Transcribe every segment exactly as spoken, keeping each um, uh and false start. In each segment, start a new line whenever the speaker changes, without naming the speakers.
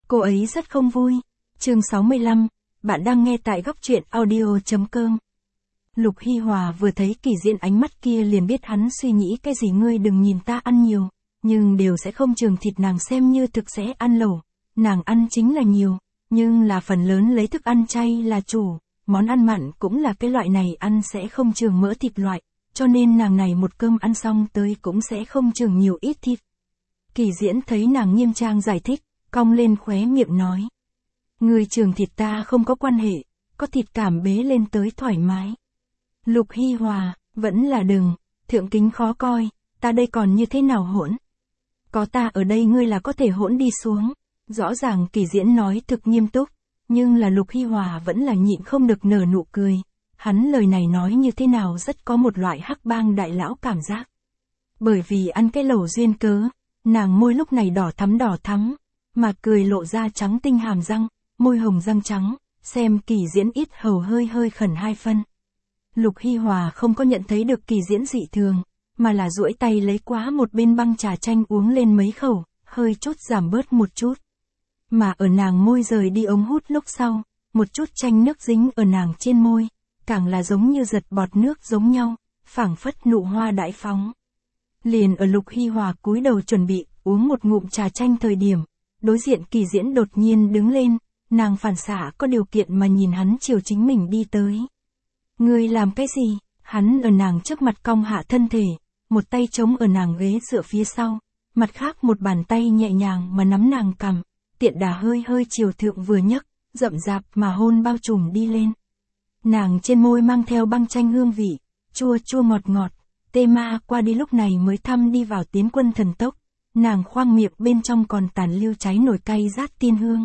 Cô ấy rất không vui. Chương sáu mươi lăm, bạn đang nghe tại góc truyện audio.com. Lục Hy Hòa vừa thấy Kỳ Diễn ánh mắt kia liền biết hắn suy nghĩ cái gì. Ngươi đừng nhìn ta ăn nhiều, nhưng đều sẽ không trường thịt nàng xem như thực sẽ ăn lẩu. Nàng ăn chính là nhiều, nhưng là phần lớn lấy thức ăn chay là chủ, món ăn mặn cũng là cái loại này ăn sẽ không trường mỡ thịt loại, cho nên nàng này một cơm ăn xong tới cũng sẽ không trường nhiều ít thịt. Kỳ Diễn thấy nàng nghiêm trang giải thích, cong lên khóe miệng nói. Người trường thịt ta không có quan hệ, có thịt cảm bế lên tới thoải mái. Lục Hy Hòa, vẫn là đừng, thượng kính khó coi, ta đây còn như thế nào hỗn? Có ta ở đây ngươi là có thể hỗn đi xuống. Rõ ràng Kỳ Diễn nói thực nghiêm túc, nhưng là Lục Hy Hòa vẫn là nhịn không được nở nụ cười. Hắn lời này nói như thế nào rất có một loại hắc bang đại lão cảm giác. Bởi vì ăn cái lẩu duyên cớ, nàng môi lúc này đỏ thắm đỏ thắm, mà cười lộ ra trắng tinh hàm răng, môi hồng răng trắng, xem Kỳ Diễn ít hầu hơi hơi khẩn hai phân. Lục Hy Hòa không có nhận thấy được Kỳ Diễn dị thường, mà là duỗi tay lấy quá một bên băng trà chanh uống lên mấy khẩu, hơi chút giảm bớt một chút. Mà ở nàng môi rời đi ống hút lúc sau, một chút chanh nước dính ở nàng trên môi, càng là giống như giật bọt nước giống nhau, phảng phất nụ hoa đại phóng. Liền ở Lục Hy Hòa cúi đầu chuẩn bị uống một ngụm trà chanh thời điểm, đối diện Kỳ Diễn đột nhiên đứng lên, nàng phản xạ có điều kiện mà nhìn hắn chiều chính mình đi tới. Ngươi làm cái gì? Hắn ở nàng trước mặt cong hạ thân thể, một tay chống ở nàng ghế dựa phía sau, mặt khác một bàn tay nhẹ nhàng mà nắm nàng cằm, tiện đà hơi hơi chiều thượng vừa nhấc, rậm rạp mà hôn bao trùm đi lên. Nàng trên môi mang theo băng chanh hương vị, chua chua ngọt ngọt, tê ma qua đi lúc này mới thăm đi vào tiến quân thần tốc, nàng khoang miệng bên trong còn tàn lưu cháy nổi cay rát tiên hương.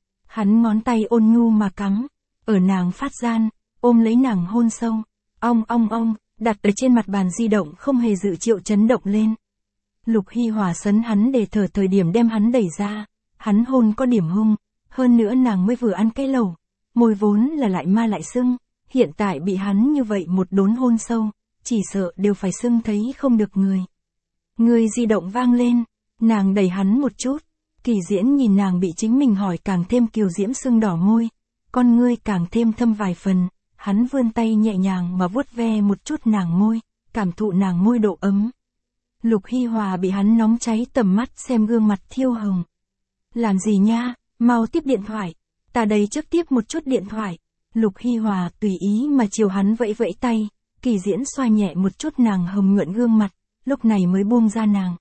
Hắn ngón tay ôn nhu mà cắm, ở nàng phát gian, ôm lấy nàng hôn sâu, ong ong ong, đặt ở trên mặt bàn di động không hề dự triệu chấn động lên. Lục Hy Hòa sấn hắn để thở thời điểm đem hắn đẩy ra, hắn hôn có điểm hung, hơn nữa nàng mới vừa ăn cái lẩu, môi vốn là lại ma lại sưng, hiện tại bị hắn như vậy một đốn hôn sâu, chỉ sợ đều phải sưng thấy không được người. Người di động vang lên, nàng đẩy hắn một chút, Kỳ Diễn nhìn nàng bị chính mình hỏi càng thêm kiều diễm sưng đỏ môi, con ngươi càng thêm thâm vài phần, hắn vươn tay nhẹ nhàng mà vuốt ve một chút nàng môi, cảm thụ nàng môi độ ấm. Lục Hy Hòa bị hắn nóng cháy tầm mắt xem gương mặt thiêu hồng. Làm gì nha, mau tiếp điện thoại, ta đây trước tiếp một chút điện thoại. Lục Hy Hòa tùy ý mà chiều hắn vẫy vẫy tay, Kỳ Diễn xoa nhẹ một chút nàng hồng nhuận gương mặt, lúc này mới buông ra nàng.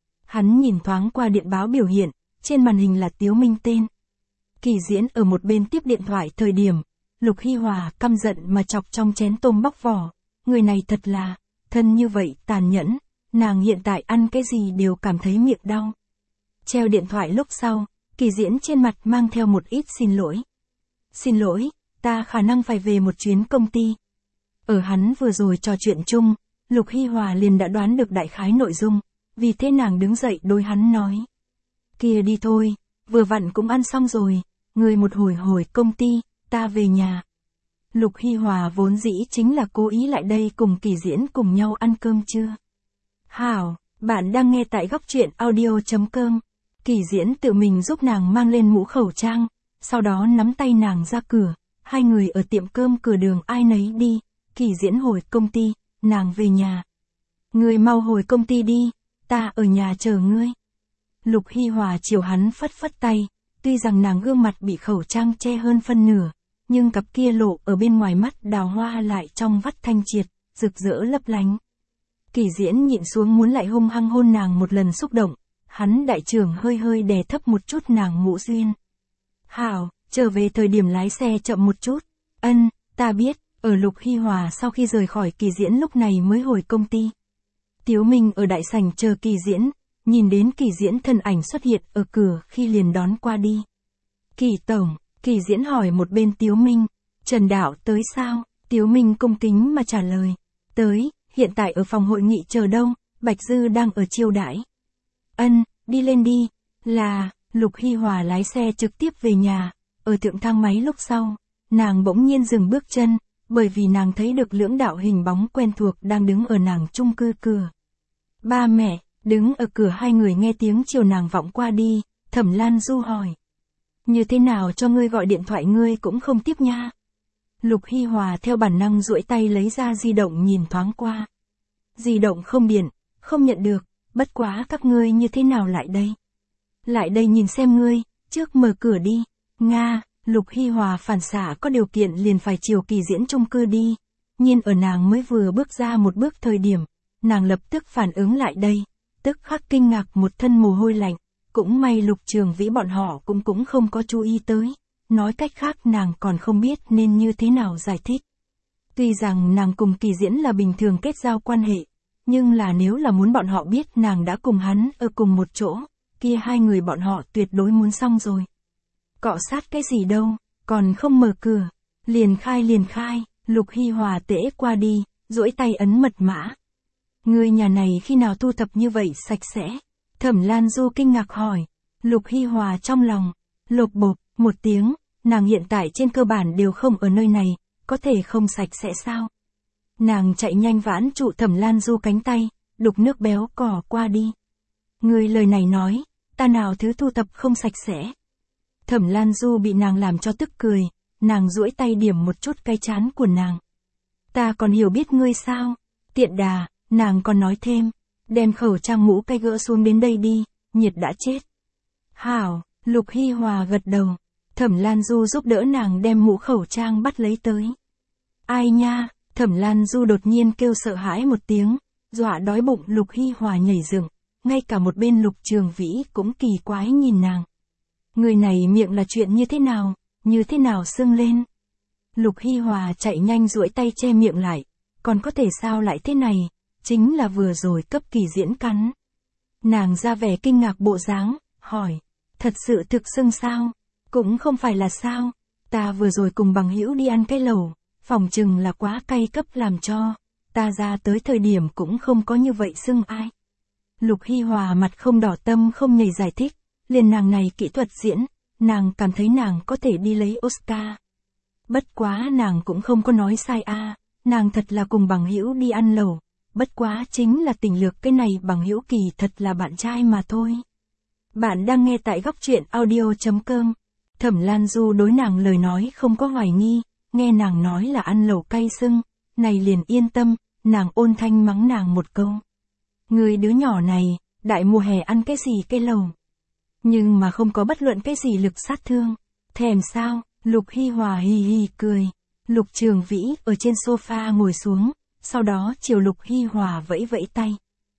Hắn nhìn thoáng qua điện báo biểu hiện, trên màn hình là Tiếu Minh tên. Kỳ Diễn ở một bên tiếp điện thoại thời điểm, Lục Hy Hòa căm giận mà chọc trong chén tôm bóc vỏ, người này thật là, thân như vậy tàn nhẫn, nàng hiện tại ăn cái gì đều cảm thấy miệng đau. Treo điện thoại lúc sau, Kỳ Diễn trên mặt mang theo một ít xin lỗi. Xin lỗi, ta khả năng phải về một chuyến công ty. Ở hắn vừa rồi trò chuyện chung, Lục Hy Hòa liền đã đoán được đại khái nội dung, vì thế nàng đứng dậy đối hắn nói. Kia đi thôi, vừa vặn cũng ăn xong rồi, người một hồi hồi công ty, ta về nhà. Lục Hy Hòa vốn dĩ chính là cố ý lại đây cùng Kỳ Diễn cùng nhau ăn cơm trưa. Hảo, bạn đang nghe tại góc truyện audio.com. Kỳ Diễn tự mình giúp nàng mang lên mũ khẩu trang, sau đó nắm tay nàng ra cửa, hai người ở tiệm cơm cửa đường ai nấy đi, Kỳ Diễn hồi công ty, nàng về nhà. Ngươi mau hồi công ty đi, ta ở nhà chờ ngươi. Lục Hy Hòa chiều hắn phất phất tay, tuy rằng nàng gương mặt bị khẩu trang che hơn phân nửa, nhưng cặp kia lộ ở bên ngoài mắt đào hoa lại trong vắt thanh triệt, rực rỡ lấp lánh. Kỳ Diễn nhịn xuống muốn lại hung hăng hôn nàng một lần xúc động, hắn đại trưởng hơi hơi đè thấp một chút nàng ngũ duyên. Hảo, trở về thời điểm lái xe chậm một chút. Ân, ta biết. Ở Lục Hy Hòa sau khi rời khỏi Kỳ Diễn lúc này mới hồi công ty. Tiếu Minh ở đại sảnh chờ Kỳ Diễn, nhìn đến Kỳ Diễn thân ảnh xuất hiện ở cửa khi liền đón qua đi. Kỳ tổng, Kỳ Diễn hỏi một bên Tiếu Minh, Trần Đạo tới sao? Tiếu Minh cung kính mà trả lời, tới, hiện tại ở phòng hội nghị chờ đâu, Bạch Dư đang ở chiêu đãi. Ân, đi lên đi, là, Lục Hy Hòa lái xe trực tiếp về nhà, ở thượng thang máy lúc sau, nàng bỗng nhiên dừng bước chân, bởi vì nàng thấy được lưỡng đạo hình bóng quen thuộc đang đứng ở nàng chung cư cửa. Ba mẹ, đứng ở cửa hai người nghe tiếng chiều nàng vọng qua đi, Thẩm Lan Du hỏi. Như thế nào cho ngươi gọi điện thoại ngươi cũng không tiếp nha. Lục Hi Hòa theo bản năng duỗi tay lấy ra di động nhìn thoáng qua. Di động không điện, không nhận được, bất quá các ngươi như thế nào lại đây? Lại đây nhìn xem ngươi, trước mở cửa đi. Nga, Lục Hi Hòa phản xạ có điều kiện liền phải chiều Kỳ Diễn chung cư đi. Nhiên ở nàng mới vừa bước ra một bước thời điểm, nàng lập tức phản ứng lại đây, tức khắc kinh ngạc một thân mồ hôi lạnh, cũng may Lục Trường Vĩ bọn họ cũng cũng không có chú ý tới, nói cách khác nàng còn không biết nên như thế nào giải thích. Tuy rằng nàng cùng Kỳ Diễn là bình thường kết giao quan hệ, nhưng là nếu là muốn bọn họ biết nàng đã cùng hắn ở cùng một chỗ, kia hai người bọn họ tuyệt đối muốn xong rồi. Cọ sát cái gì đâu, còn không mở cửa, liền khai liền khai, Lục Hi Hòa tễ qua đi, duỗi tay ấn mật mã. Người nhà này khi nào thu thập như vậy sạch sẽ? Thẩm Lan Du kinh ngạc hỏi. Lục Hi Hòa trong lòng, lột bột, một tiếng, nàng hiện tại trên cơ bản đều không ở nơi này, có thể không sạch sẽ sao? Nàng chạy nhanh vãn trụ Thẩm Lan Du cánh tay, đục nước béo cỏ qua đi. Người lời này nói, ta nào thứ thu thập không sạch sẽ. Thẩm Lan Du bị nàng làm cho tức cười, nàng duỗi tay điểm một chút cái chán của nàng. Ta còn hiểu biết ngươi sao? Tiện đà, nàng còn nói thêm, đem khẩu trang mũ cây gỡ xuống đến đây đi, nhiệt đã chết. Hảo, Lục Hi Hòa gật đầu, Thẩm Lan Du giúp đỡ nàng đem mũ khẩu trang bắt lấy tới. Ai nha, Thẩm Lan Du đột nhiên kêu sợ hãi một tiếng, dọa đói bụng Lục Hi Hòa nhảy dựng, ngay cả một bên Lục Trường Vĩ cũng kỳ quái nhìn nàng. Người này miệng là chuyện như thế nào, như thế nào sưng lên. Lục Hi Hòa chạy nhanh duỗi tay che miệng lại, còn có thể sao lại thế này, chính là vừa rồi cấp Kỳ Diễn cắn. Nàng ra vẻ kinh ngạc bộ dáng, hỏi, thật sự thực sưng sao? Cũng không phải là sao, ta vừa rồi cùng bằng hữu đi ăn cái lẩu, phòng chừng là quá cay cấp làm cho, ta ra tới thời điểm cũng không có như vậy sưng ai. Lục Hi Hòa mặt không đỏ tâm không nhảy giải thích, liền nàng này kỹ thuật diễn, nàng cảm thấy nàng có thể đi lấy Oscar. Bất quá nàng cũng không có nói sai a, à, nàng thật là cùng bằng hữu đi ăn lẩu, bất quá chính là tình lược cái này bằng hữu kỳ thật là bạn trai mà thôi. Bạn đang nghe tại góc truyện audio chấm com. Thẩm Lan Du đối nàng lời nói không có hoài nghi, nghe nàng nói là ăn lẩu cay sưng, này liền yên tâm, nàng ôn thanh mắng nàng một câu. Người đứa nhỏ này, đại mùa hè ăn cái gì cây lẩu? Nhưng mà không có bất luận cái gì lực sát thương. Thèm sao? Lục Hi Hòa hì hì cười. Lục Trường Vĩ ở trên sofa ngồi xuống, sau đó chiều Lục Hi Hòa vẫy vẫy tay.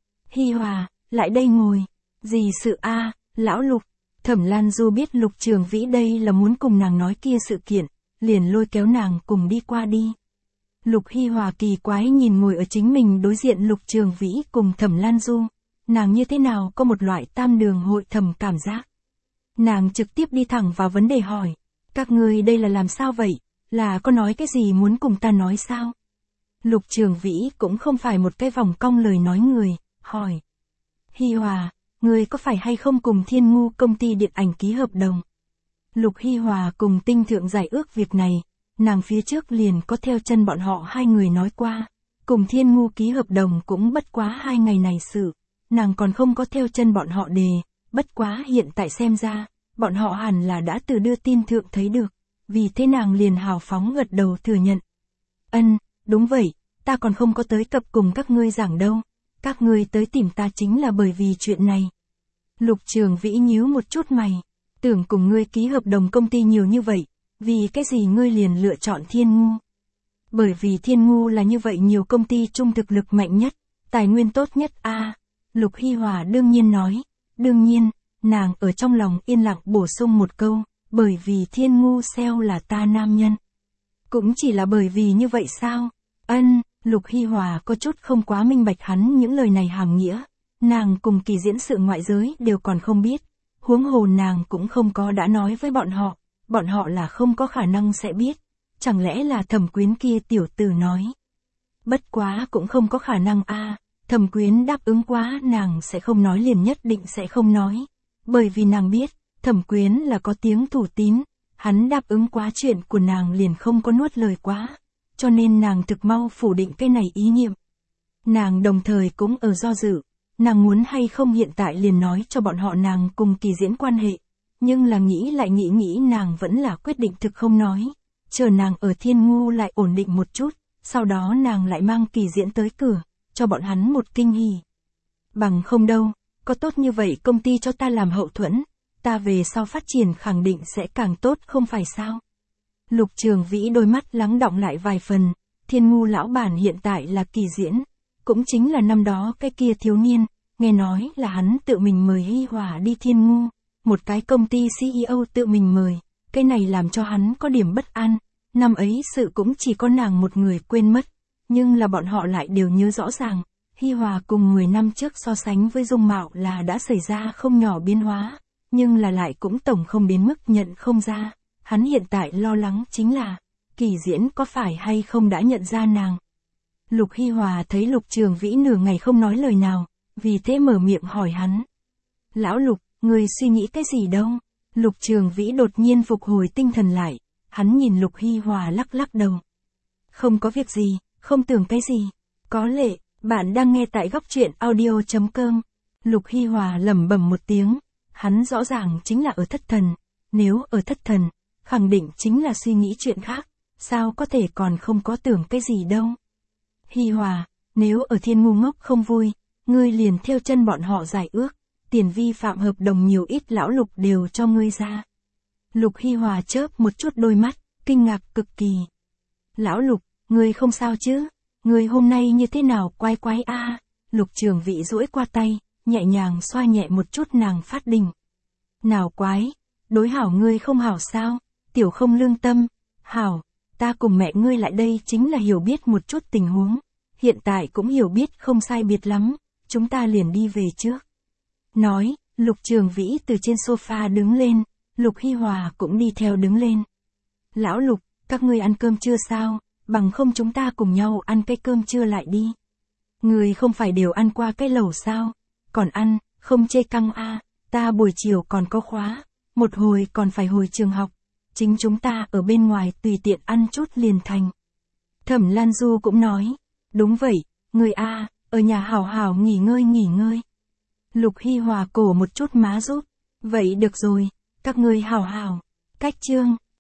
Hi Hòa, lại đây ngồi. Gì sự a, à, lão Lục? Thẩm Lan Du biết Lục Trường Vĩ đây là muốn cùng nàng nói kia sự kiện, liền lôi kéo nàng cùng đi qua đi. Lục Hi Hòa kỳ quái nhìn ngồi ở chính mình đối diện Lục Trường Vĩ cùng Thẩm Lan Du, nàng như thế nào có một loại tam đường hội thẩm cảm giác. Nàng trực tiếp đi thẳng vào vấn đề hỏi, các ngươi đây là làm sao vậy, là có nói cái gì muốn cùng ta nói sao? Lục Trường Vĩ cũng không phải một cái vòng cong lời nói người, hỏi. Hi Hòa, ngươi có phải hay không cùng Thiên Ngu công ty điện ảnh ký hợp đồng? Lục Hi Hòa cùng Tinh Thượng giải ước việc này, nàng phía trước liền có theo chân bọn họ hai người nói qua, cùng Thiên Ngu ký hợp đồng cũng bất quá hai ngày này sự, nàng còn không có theo chân bọn họ đề, bất quá hiện tại xem ra, bọn họ hẳn là đã từ đưa tin thượng thấy được, vì thế nàng liền hào phóng gật đầu thừa nhận. Ân, đúng vậy, ta còn không có tới cập cùng các ngươi giảng đâu, các ngươi tới tìm ta chính là bởi vì chuyện này. Lục Trường Vĩ nhíu một chút mày, tưởng cùng ngươi ký hợp đồng công ty nhiều như vậy, vì cái gì ngươi liền lựa chọn Thiên Ngu? Bởi vì Thiên Ngu là như vậy nhiều công ty chung thực lực mạnh nhất, tài nguyên tốt nhất a. À, Lục Hi Hòa đương nhiên nói, đương nhiên, nàng ở trong lòng yên lặng bổ sung một câu, bởi vì Thiên Ngu sale là ta nam nhân. Cũng chỉ là bởi vì như vậy sao? Ân, Lục Hi Hòa có chút không quá minh bạch hắn những lời này hàm nghĩa, nàng cùng Kỳ Diễn sự ngoại giới đều còn không biết, huống hồ nàng cũng không có đã nói với bọn họ, bọn họ là không có khả năng sẽ biết, chẳng lẽ là Thẩm Quyến kia tiểu tử nói. Bất quá cũng không có khả năng a, à, Thẩm Quyến đáp ứng quá nàng sẽ không nói liền nhất định sẽ không nói, bởi vì nàng biết, Thẩm Quyến là có tiếng thủ tín, hắn đáp ứng quá chuyện của nàng liền không có nuốt lời quá, cho nên nàng thực mau phủ định cái này ý niệm. Nàng đồng thời cũng ở do dự, nàng muốn hay không hiện tại liền nói cho bọn họ nàng cùng Kỳ Diễn quan hệ, nhưng là nghĩ lại nghĩ nghĩ nàng vẫn là quyết định thực không nói, chờ nàng ở Thiên Ngu lại ổn định một chút, sau đó nàng lại mang Kỳ Diễn tới cửa, cho bọn hắn một kinh hỉ. Bằng không đâu, có tốt như vậy công ty cho ta làm hậu thuẫn, ta về sau phát triển khẳng định sẽ càng tốt không phải sao? Lục Trường Vĩ đôi mắt lắng đọng lại vài phần, Thiên Ngu lão bản hiện tại là Kỳ Diễn, cũng chính là năm đó cái kia thiếu niên, nghe nói là hắn tự mình mời Hi Hòa đi Thiên Ngu, một cái công ty xê e ô tự mình mời, cái này làm cho hắn có điểm bất an, năm ấy sự cũng chỉ có nàng một người quên mất, nhưng là bọn họ lại đều nhớ rõ ràng, Hi Hòa cùng mười năm trước so sánh với dung mạo là đã xảy ra không nhỏ biến hóa, nhưng là lại cũng tổng không đến mức nhận không ra, hắn hiện tại lo lắng chính là, Kỳ Diễn có phải hay không đã nhận ra nàng. Lục Hi Hòa thấy Lục Trường Vĩ nửa ngày không nói lời nào, vì thế mở miệng hỏi hắn. Lão Lục, người suy nghĩ cái gì đâu? Lục Trường Vĩ đột nhiên phục hồi tinh thần lại, hắn nhìn Lục Hi Hòa lắc lắc đầu. Không có việc gì, không tưởng cái gì. Có lệ, bạn đang nghe tại góc truyện audio chấm com. Lục Hi Hòa lẩm bẩm một tiếng, hắn rõ ràng chính là ở thất thần, nếu ở thất thần, khẳng định chính là suy nghĩ chuyện khác, sao có thể còn không có tưởng cái gì đâu. Hi Hòa, nếu ở Thiên Ngu ngốc không vui, ngươi liền theo chân bọn họ giải ước, tiền vi phạm hợp đồng nhiều ít lão Lục đều cho ngươi ra. Lục Hi Hòa chớp một chút đôi mắt, kinh ngạc cực kỳ. Lão Lục, ngươi không sao chứ? Ngươi hôm nay như thế nào quái quái a? À? Lục Trường Vĩ duỗi qua tay, nhẹ nhàng xoa nhẹ một chút nàng phát đình. Nào quái, đối hảo ngươi không hảo sao? Tiểu không lương tâm, hảo, ta cùng mẹ ngươi lại đây chính là hiểu biết một chút tình huống, hiện tại cũng hiểu biết không sai biệt lắm, chúng ta liền đi về trước. Nói, Lục Trường Vĩ từ trên sofa đứng lên, Lục Hi Hòa cũng đi theo đứng lên. Lão Lục, các ngươi ăn cơm chưa sao, bằng không chúng ta cùng nhau ăn cái cơm trưa lại đi. Người không phải đều ăn qua cái lẩu sao, còn ăn, không chê căng a, à, ta buổi chiều còn có khóa, một hồi còn phải hồi trường học, chính chúng ta ở bên ngoài tùy tiện ăn chút liền thành. Thẩm Lan Du cũng nói, đúng vậy, người a, à, ở nhà hảo hảo nghỉ ngơi nghỉ ngơi. Lục Hi Hòa cổ một chút má giúp, vậy được rồi, các ngươi hảo hảo, cách chương.